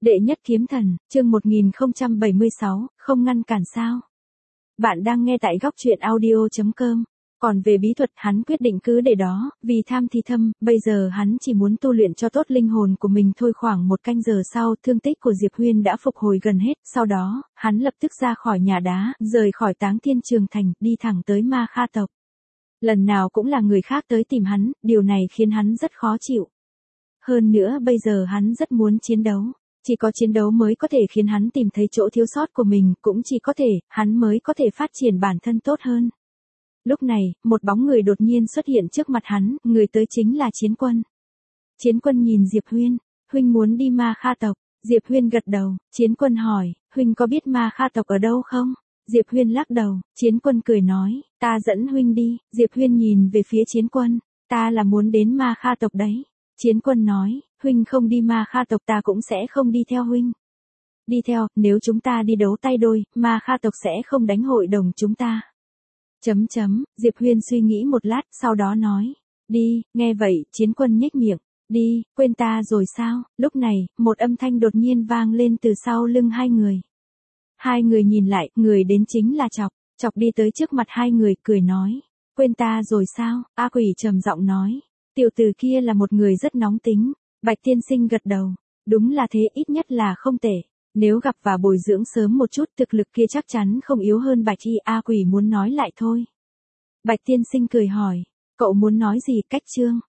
Đệ nhất kiếm thần, chương 1076, không ngăn cản sao? Bạn đang nghe tại góc truyện audio.com. Còn về bí thuật hắn quyết định cứ để đó, vì tham thì thâm, bây giờ hắn chỉ muốn tu luyện cho tốt linh hồn của mình thôi. Khoảng 1 canh giờ sau, thương tích của Diệp Huyên đã phục hồi gần hết, sau đó, hắn lập tức ra khỏi nhà đá, rời khỏi Táng Thiên Trường Thành, đi thẳng tới Ma Kha tộc. Lần nào cũng là người khác tới tìm hắn, điều này khiến hắn rất khó chịu. Hơn nữa bây giờ hắn rất muốn chiến đấu. Chỉ có chiến đấu mới có thể khiến hắn tìm thấy chỗ thiếu sót của mình, cũng chỉ có thể, hắn mới có thể phát triển bản thân tốt hơn. Lúc này, một bóng người đột nhiên xuất hiện trước mặt hắn, người tới chính là Chiến Quân. Chiến Quân nhìn Diệp Huyên, huynh muốn đi Ma Kha tộc. Diệp Huyên gật đầu, Chiến Quân hỏi, huynh có biết Ma Kha tộc ở đâu không? Diệp Huyên lắc đầu, Chiến Quân cười nói, ta dẫn huynh đi. Diệp Huyên nhìn về phía Chiến Quân, ta là muốn đến Ma Kha tộc đấy. Chiến Quân nói, huynh không đi Ma Kha tộc ta cũng sẽ không đi theo huynh. Đi theo, nếu chúng ta đi đấu tay đôi, Ma Kha tộc sẽ không đánh hội đồng chúng ta. Diệp Huyên suy nghĩ một lát, sau đó nói, đi. Nghe vậy, Chiến Quân nhếch miệng, đi, quên ta rồi sao? Lúc này, một âm thanh đột nhiên vang lên từ sau lưng hai người. Hai người nhìn lại, người đến chính là Chọc. Chọc đi tới trước mặt hai người, cười nói, quên ta rồi sao? A Quỷ trầm giọng nói, tiểu tử kia là một người rất nóng tính. Bạch Tiên Sinh gật đầu, đúng là thế, ít nhất là không tệ. Nếu gặp và bồi dưỡng sớm một chút, thực lực kia chắc chắn không yếu hơn Bạch Y. A Quỷ muốn nói lại thôi. Bạch Tiên Sinh cười hỏi, cậu muốn nói gì? Cách chương.